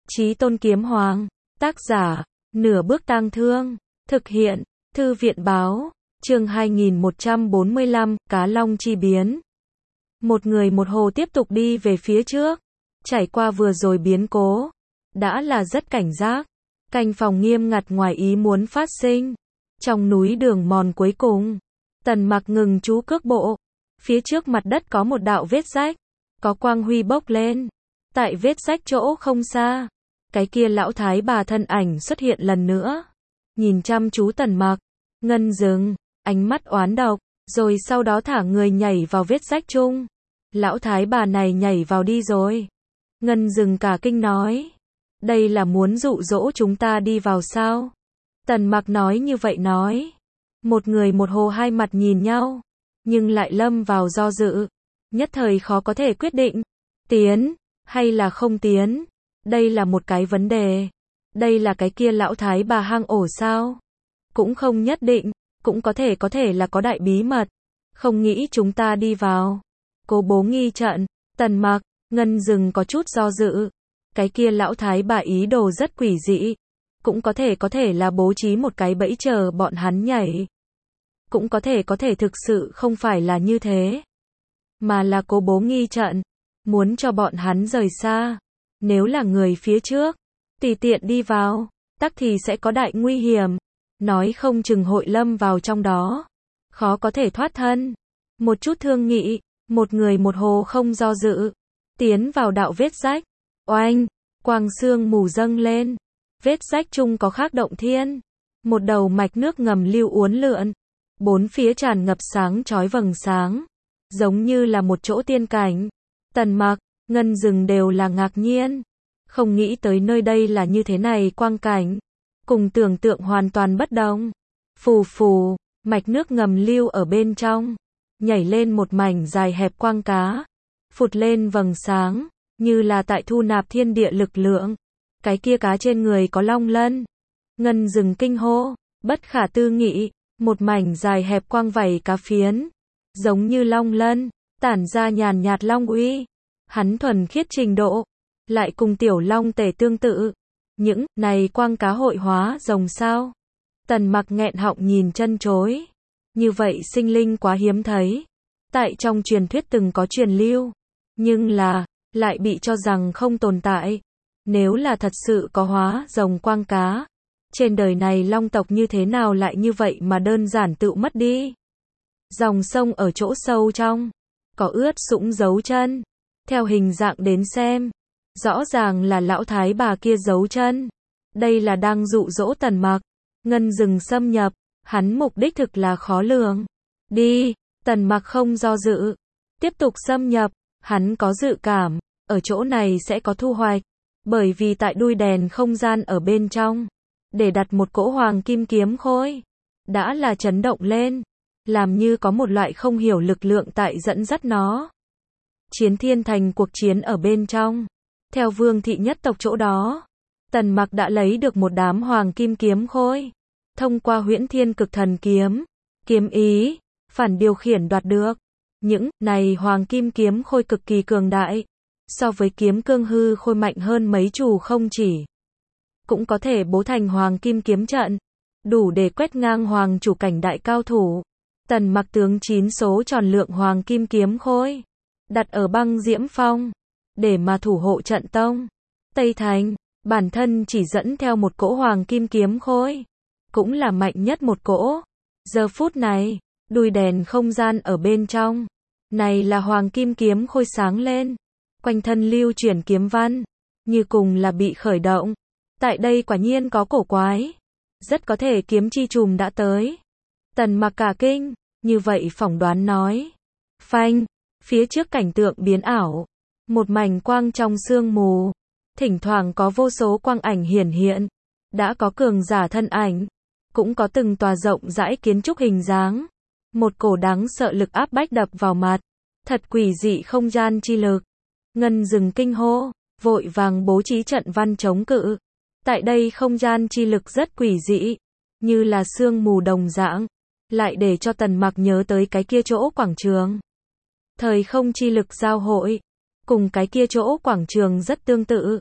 Chí Tôn Kiếm Hoàng, tác giả, Nửa Bước Tang Thương, thực hiện, Thư viện báo, chương 2145, Cá Long Chi Biến. Một người một hồ tiếp tục đi về phía trước, trải qua vừa rồi biến cố, đã là rất cảnh giác, canh phòng nghiêm ngặt ngoài ý muốn phát sinh. Trong núi đường mòn cuối cùng, Tần Mặc ngừng chú cước bộ, phía trước mặt đất có một đạo vết rách, có quang huy bốc lên. Tại vết rách chỗ không xa, cái kia lão thái bà thân ảnh xuất hiện lần nữa, nhìn chăm chú Tần Mặc. Ngân dừng, ánh mắt oán độc, rồi sau đó thả người nhảy vào vết rách chung. Lão thái bà này nhảy vào đi rồi. Ngân dừng cả kinh nói, đây là muốn dụ dỗ chúng ta đi vào sao? Tần Mặc nói như vậy nói. Một người một hồ hai mặt nhìn nhau, nhưng lại lâm vào do dự, nhất thời khó có thể quyết định, tiến hay là không tiến. Đây là một cái vấn đề. Đây là cái kia lão thái bà hang ổ sao? Cũng không nhất định, cũng có thể là có đại bí mật. Không nghĩ chúng ta đi vào. Cố bố nghi trận, Tần Mặc, Ngân dừng có chút do dự. Cái kia lão thái bà ý đồ rất quỷ dị. Cũng có thể là bố trí một cái bẫy chờ bọn hắn nhảy. Cũng có thể thực sự không phải là như thế. Mà là cố bố nghi trận, muốn cho bọn hắn rời xa. Nếu là người phía trước, tùy tiện đi vào, tắc thì sẽ có đại nguy hiểm. Nói không chừng hội lâm vào trong đó. Khó có thể thoát thân. Một chút thương nghị, một người một hồ không do dự. Tiến vào đạo vết rách. Oanh, quang sương mù dâng lên. Vết rách chung có khác động thiên. Một đầu mạch nước ngầm lưu uốn lượn. Bốn phía tràn ngập sáng chói vầng sáng. Giống như là một chỗ tiên cảnh. Tần Mặc, Ngân dừng đều là ngạc nhiên. Không nghĩ tới nơi đây là như thế này quang cảnh. Cùng tưởng tượng hoàn toàn bất đồng. Phù phù, mạch nước ngầm lưu ở bên trong. Nhảy lên một mảnh dài hẹp quang cá. Phụt lên vầng sáng, như là tại thu nạp thiên địa lực lượng. Cái kia cá trên người có long lân. Ngân dừng kinh hô, bất khả tư nghị. Một mảnh dài hẹp quang vảy cá phiến. Giống như long lân, tản ra nhàn nhạt long uy. Hắn thuần khiết trình độ, lại cùng tiểu long tể tương tự. Những này quang cá hội hóa rồng sao? Tần Mặc nghẹn họng nhìn chân chối. Như vậy sinh linh quá hiếm thấy. Tại trong truyền thuyết từng có truyền lưu, nhưng là lại bị cho rằng không tồn tại. Nếu là thật sự có hóa rồng quang cá, trên đời này long tộc như thế nào lại như vậy mà đơn giản tự mất đi? Dòng sông ở chỗ sâu trong, có ướt sũng dấu chân. Theo hình dạng đến xem, rõ ràng là lão thái bà kia giấu chân. Đây là đang dụ dỗ Tần Mặc. Ngân dừng xâm nhập, hắn mục đích thực là khó lường. Đi, Tần Mặc không do dự, tiếp tục xâm nhập. Hắn có dự cảm, ở chỗ này sẽ có thu hoạch. Bởi vì tại đuôi đèn không gian ở bên trong, để đặt một cỗ hoàng kim kiếm khôi, đã là chấn động lên, làm như có một loại không hiểu lực lượng tại dẫn dắt nó. Chiến thiên thành cuộc chiến ở bên trong. Theo vương thị nhất tộc chỗ đó, Tần Mặc đã lấy được một đám hoàng kim kiếm khôi. Thông qua huyễn thiên cực thần kiếm, kiếm ý, phản điều khiển đoạt được. Những này hoàng kim kiếm khôi cực kỳ cường đại. So với kiếm cương hư khôi mạnh hơn mấy chủ không chỉ. Cũng có thể bố thành hoàng kim kiếm trận. Đủ để quét ngang hoàng chủ cảnh đại cao thủ. Tần Mặc tướng 9 số tròn lượng hoàng kim kiếm khôi. Đặt ở băng diễm phong. Để mà thủ hộ trận tông. Tây Thành, bản thân chỉ dẫn theo một cỗ hoàng kim kiếm khôi. Cũng là mạnh nhất một cỗ. Giờ phút này, đuôi đèn không gian ở bên trong. Này là hoàng kim kiếm khôi sáng lên. Quanh thân lưu chuyển kiếm văn. Như cùng là bị khởi động. Tại đây quả nhiên có cổ quái. Rất có thể kiếm chi trùm đã tới. Tần Mặc cả kinh, như vậy phỏng đoán nói. Phanh, phía trước cảnh tượng biến ảo. Một mảnh quang trong sương mù. Thỉnh thoảng có vô số quang ảnh hiển hiện. Đã có cường giả thân ảnh. Cũng có từng tòa rộng rãi kiến trúc hình dáng. Một cổ đáng sợ lực áp bách đập vào mặt. Thật quỷ dị không gian chi lực. Ngân dừng kinh hô, vội vàng bố trí trận văn chống cự. Tại đây không gian chi lực rất quỷ dị. Như là sương mù đồng dạng. Lại để cho Tần Mặc nhớ tới cái kia chỗ quảng trường. Thời không chi lực giao hội. Cùng cái kia chỗ quảng trường rất tương tự.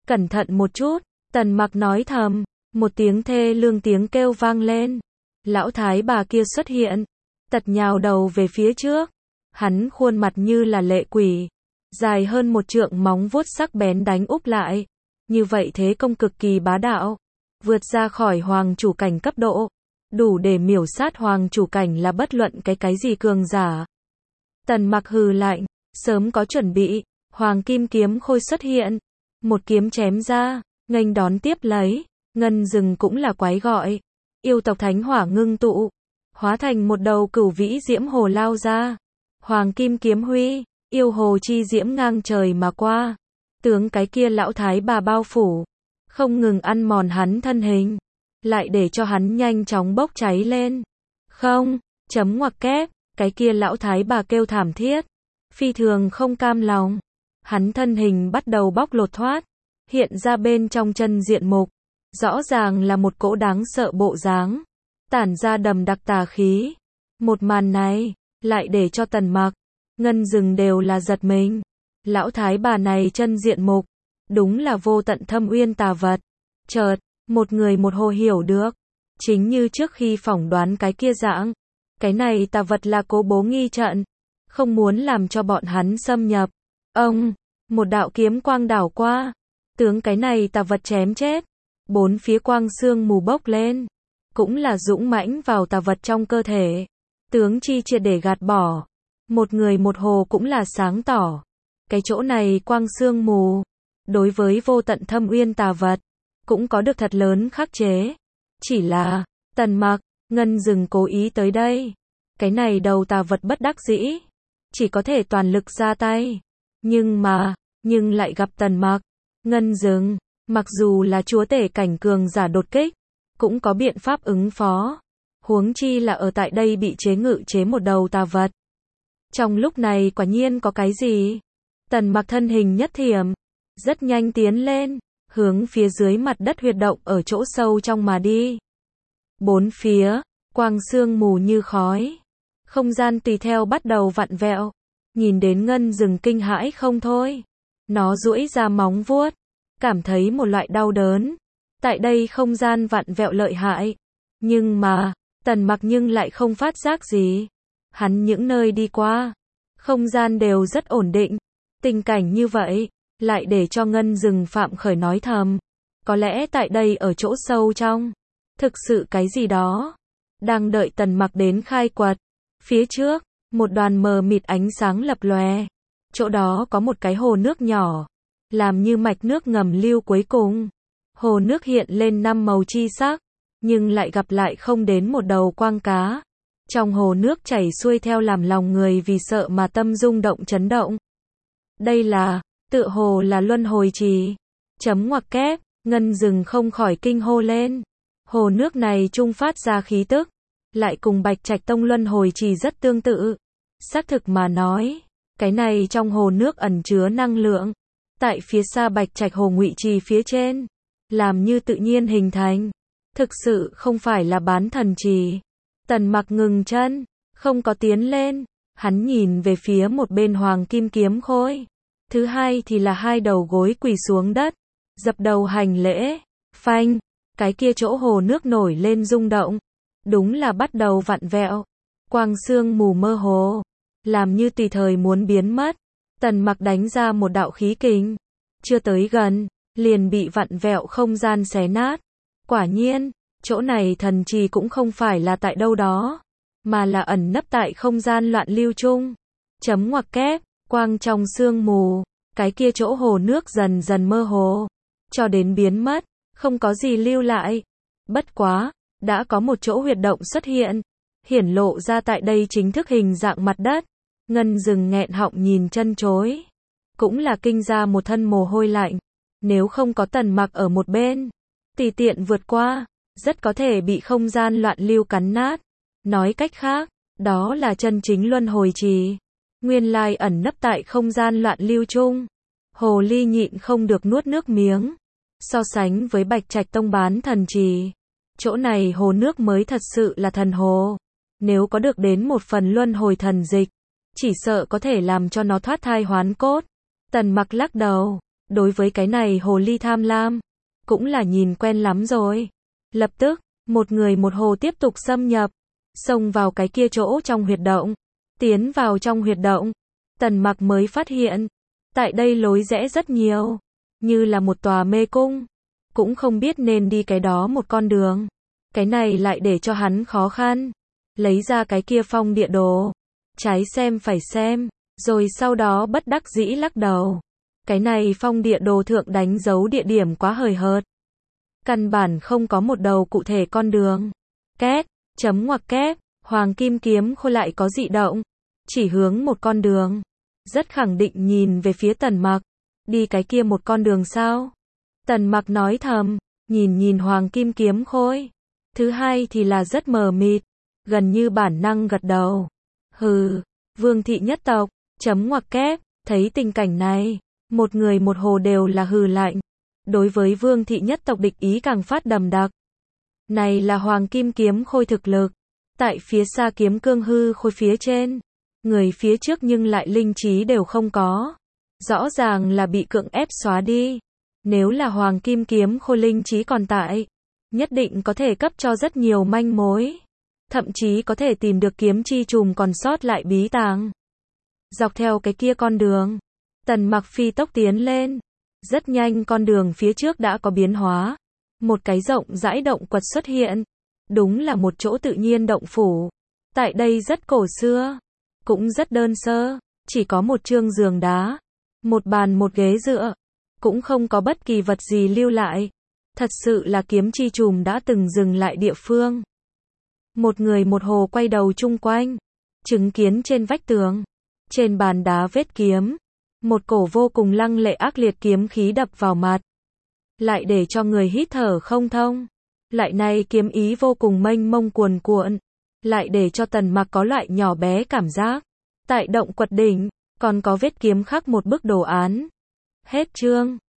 Cẩn thận một chút, Tần Mặc nói thầm, một tiếng thê lương tiếng kêu vang lên. Lão thái bà kia xuất hiện, tật nhào đầu về phía trước. Hắn khuôn mặt như là lệ quỷ, dài hơn 1 trượng móng vuốt sắc bén đánh úp lại. Như vậy thế công cực kỳ bá đạo, vượt ra khỏi hoàng chủ cảnh cấp độ, đủ để miểu sát hoàng chủ cảnh là bất luận cái gì cường giả. Tần Mặc hừ lạnh, sớm có chuẩn bị, hoàng kim kiếm khôi xuất hiện, một kiếm chém ra, nghênh đón tiếp lấy. Ngân rừng cũng là quái gọi, yêu tộc thánh hỏa ngưng tụ, hóa thành một đầu cửu vĩ diễm hồ lao ra. Hoàng kim kiếm huy, yêu hồ chi diễm ngang trời mà qua, tướng cái kia lão thái bà bao phủ, không ngừng ăn mòn hắn thân hình, lại để cho hắn nhanh chóng bốc cháy lên. Không, chấm ngoặc kép, cái kia lão thái bà kêu thảm thiết, phi thường không cam lòng. Hắn thân hình bắt đầu bóc lột thoát, hiện ra bên trong chân diện mục, rõ ràng là một cỗ đáng sợ bộ dáng, tản ra đầm đặc tà khí. Một màn này, lại để cho Tần Mặc, Ngân rừng đều là giật mình. Lão thái bà này chân diện mục, đúng là vô tận thâm uyên tà vật. Chợt, một người một hồ hiểu được, chính như trước khi phỏng đoán cái kia dạng, cái này tà vật là cố bố nghi trận, không muốn làm cho bọn hắn xâm nhập. Ông, một đạo kiếm quang đảo qua, tướng cái này tà vật chém chết. Bốn phía quang sương mù bốc lên, cũng là dũng mãnh vào tà vật trong cơ thể, tướng chi triệt để gạt bỏ. Một người một hồ cũng là sáng tỏ, cái chỗ này quang sương mù, đối với vô tận thâm uyên tà vật, cũng có được thật lớn khắc chế. Chỉ là, Tần Mặc, Ngân rừng cố ý tới đây, cái này đầu tà vật bất đắc dĩ, chỉ có thể toàn lực ra tay. Nhưng lại gặp Tần Mặc, Ngân rừng, mặc dù là chúa tể cảnh cường giả đột kích, cũng có biện pháp ứng phó. Huống chi là ở tại đây bị ngự chế một đầu tà vật. Trong lúc này quả nhiên có cái gì? Tần Mặc thân hình nhất thiểm, rất nhanh tiến lên, hướng phía dưới mặt đất huyệt động ở chỗ sâu trong mà đi. Bốn phía, quang sương mù như khói, không gian tùy theo bắt đầu vặn vẹo. Nhìn đến Ngân rừng kinh hãi không thôi. Nó duỗi ra móng vuốt, cảm thấy một loại đau đớn. Tại đây không gian vặn vẹo lợi hại. Nhưng mà, Tần Mặc nhưng lại không phát giác gì. Hắn những nơi đi qua, không gian đều rất ổn định. Tình cảnh như vậy, lại để cho Ngân rừng phạm khởi nói thầm. Có lẽ tại đây ở chỗ sâu trong, thực sự cái gì đó, đang đợi Tần Mặc đến khai quật. Phía trước, một đoàn mờ mịt ánh sáng lập lòe. Chỗ đó có một cái hồ nước nhỏ, làm như mạch nước ngầm lưu cuối cùng. Hồ nước hiện lên 5 màu chi sắc, nhưng lại gặp lại không đến một đầu quang cá. Trong hồ nước chảy xuôi theo làm lòng người vì sợ mà tâm rung động chấn động. Đây là, tựa hồ là luân hồi trì. Chấm ngoặc kép, Ngân rừng không khỏi kinh hô lên. Hồ nước này trung phát ra khí tức, lại cùng Bạch Trạch Tông luân hồi trì rất tương tự. Xác thực mà nói, cái này trong hồ nước ẩn chứa năng lượng, tại phía xa Bạch Trạch Hồ Ngụy Trì phía trên, làm như tự nhiên hình thành, thực sự không phải là bán thần trì. Tần Mặc ngừng chân, không có tiến lên, hắn nhìn về phía một bên hoàng kim kiếm khôi. Thứ hai thì là 2 đầu gối quỳ xuống đất, dập đầu hành lễ. Phanh, cái kia chỗ hồ nước nổi lên rung động, đúng là bắt đầu vặn vẹo. Quang sương mù mơ hồ, làm như tùy thời muốn biến mất. Tần Mặc đánh ra một đạo khí kình, chưa tới gần, liền bị vặn vẹo không gian xé nát. Quả nhiên, chỗ này thần trì cũng không phải là tại đâu đó, mà là ẩn nấp tại không gian loạn lưu chung. Chấm ngoặc kép, quang trong sương mù, cái kia chỗ hồ nước dần dần mơ hồ, cho đến biến mất, không có gì lưu lại. Bất quá, đã có một chỗ huyệt động xuất hiện, hiển lộ ra tại đây chính thức hình dạng mặt đất. Ngân rừng nghẹn họng nhìn chân chối, cũng là kinh ra một thân mồ hôi lạnh. Nếu không có Tần Mặc ở một bên, tùy tiện vượt qua, rất có thể bị không gian loạn lưu cắn nát. Nói cách khác, đó là chân chính luân hồi trì, nguyên lai ẩn nấp tại không gian loạn lưu chung. Hồ ly nhịn không được nuốt nước miếng. So sánh với Bạch Trạch Tông bán thần trì, chỗ này hồ nước mới thật sự là thần hồ. Nếu có được đến một phần luân hồi thần dịch, chỉ sợ có thể làm cho nó thoát thai hoán cốt. Tần Mặc lắc đầu, Đối với cái này hồ ly tham lam, cũng là nhìn quen lắm rồi. Lập tức, một người một hồ tiếp tục xâm nhập, xông vào cái kia chỗ trong huyệt động, tiến vào trong huyệt động. Tần Mặc mới phát hiện, tại đây lối rẽ rất nhiều, như là một tòa mê cung, cũng không biết nên đi cái đó một con đường. Cái này lại để cho hắn khó khăn, lấy ra cái kia phong địa đồ, trái xem phải xem, rồi sau đó bất đắc dĩ lắc đầu. Cái này phong địa đồ thượng đánh dấu địa điểm quá hời hợt, căn bản không có một đầu cụ thể con đường. Két, chấm ngoặc kép, Hoàng Kim Kiếm Khôi lại có dị động, chỉ hướng một con đường. Rất khẳng định nhìn về phía Tần Mặc, đi cái kia một con đường sao? Tần Mặc nói thầm, nhìn Hoàng Kim Kiếm Khôi. Thứ hai thì là rất mờ mịt, gần như bản năng gật đầu. Hừ, Vương thị nhất tộc, chấm ngoặc kép, thấy tình cảnh này, một người một hồ đều là hừ lạnh. Đối với Vương thị nhất tộc địch ý càng phát đậm đặc. Này là Hoàng Kim Kiếm Khôi thực lực, tại phía xa Kiếm Cương hư khôi phía trên, người phía trước nhưng lại linh trí đều không có. Rõ ràng là bị cưỡng ép xóa đi. Nếu là Hoàng Kim Kiếm Khôi linh trí còn tại, nhất định có thể cấp cho rất nhiều manh mối. Thậm chí có thể tìm được kiếm chi trùm còn sót lại bí tàng. Dọc theo cái kia con đường, Tần Mặc phi tốc tiến lên. Rất nhanh con đường phía trước đã có biến hóa. Một cái rộng rãi động quật xuất hiện. Đúng là một chỗ tự nhiên động phủ. Tại đây rất cổ xưa, cũng rất đơn sơ, chỉ có một chương giường đá, một bàn một ghế dựa, cũng không có bất kỳ vật gì lưu lại. Thật sự là kiếm chi trùm đã từng dừng lại địa phương. Một người một hồ quay đầu chung quanh, chứng kiến trên vách tường, trên bàn đá vết kiếm, một cổ vô cùng lăng lệ ác liệt kiếm khí đập vào mặt, lại để cho người hít thở không thông. Lại này kiếm ý vô cùng mênh mông cuồn cuộn, lại để cho Tần Mặc có loại nhỏ bé cảm giác. Tại động quật đỉnh, còn có vết kiếm khắc một bức đồ án. Hết chương.